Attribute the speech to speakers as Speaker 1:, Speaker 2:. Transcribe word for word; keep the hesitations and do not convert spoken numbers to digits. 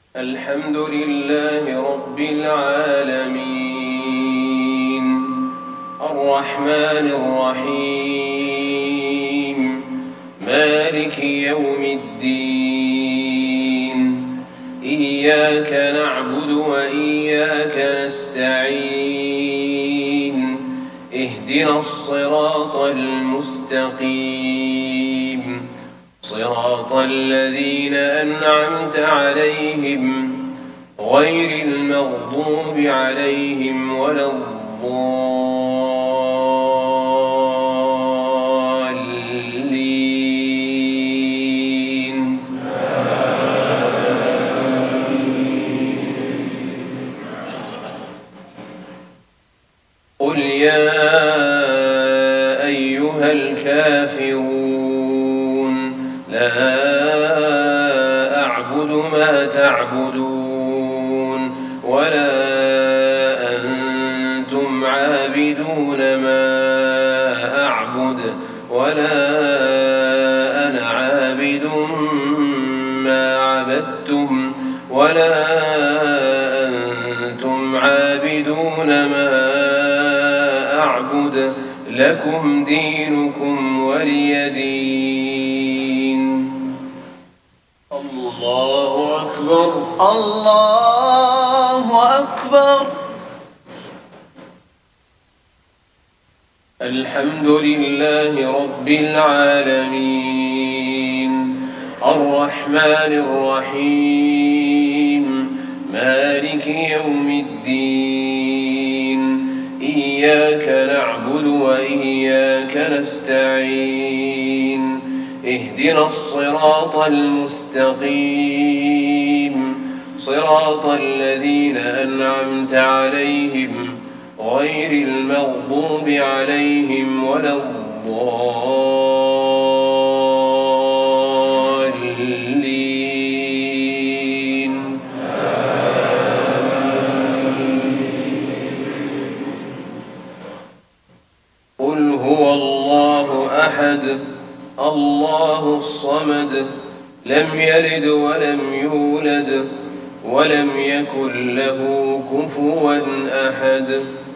Speaker 1: الحمد لله رب العالمين الرحمن الرحيم مالك يوم الدين إياك نعبد وإياك نستعين اهدنا الصراط المستقيم صراط الذين أنعمت عليهم غير المغضوب عليهم ولا الضالين. قل يا أيها الكافرون لا أعبد ما تعبدون ولا أنتم عابدون ما أعبد ولا أنا عابد ما عبدتم ولا أنتم عابدون ما أعبد لكم دينكم ولي دين. الله أكبر
Speaker 2: الله أكبر.
Speaker 1: الحمد لله رب العالمين الرحمن الرحيم مالك يوم الدين إياك نعبد وإياك نستعين اهدنا الصراط المستقيم صراط الذين أنعمت عليهم غير المغضوب عليهم ولا الضالين. قل هو الله أحد الله الصمد لم يلد ولم يولد ولم يكن له كفوا أحد.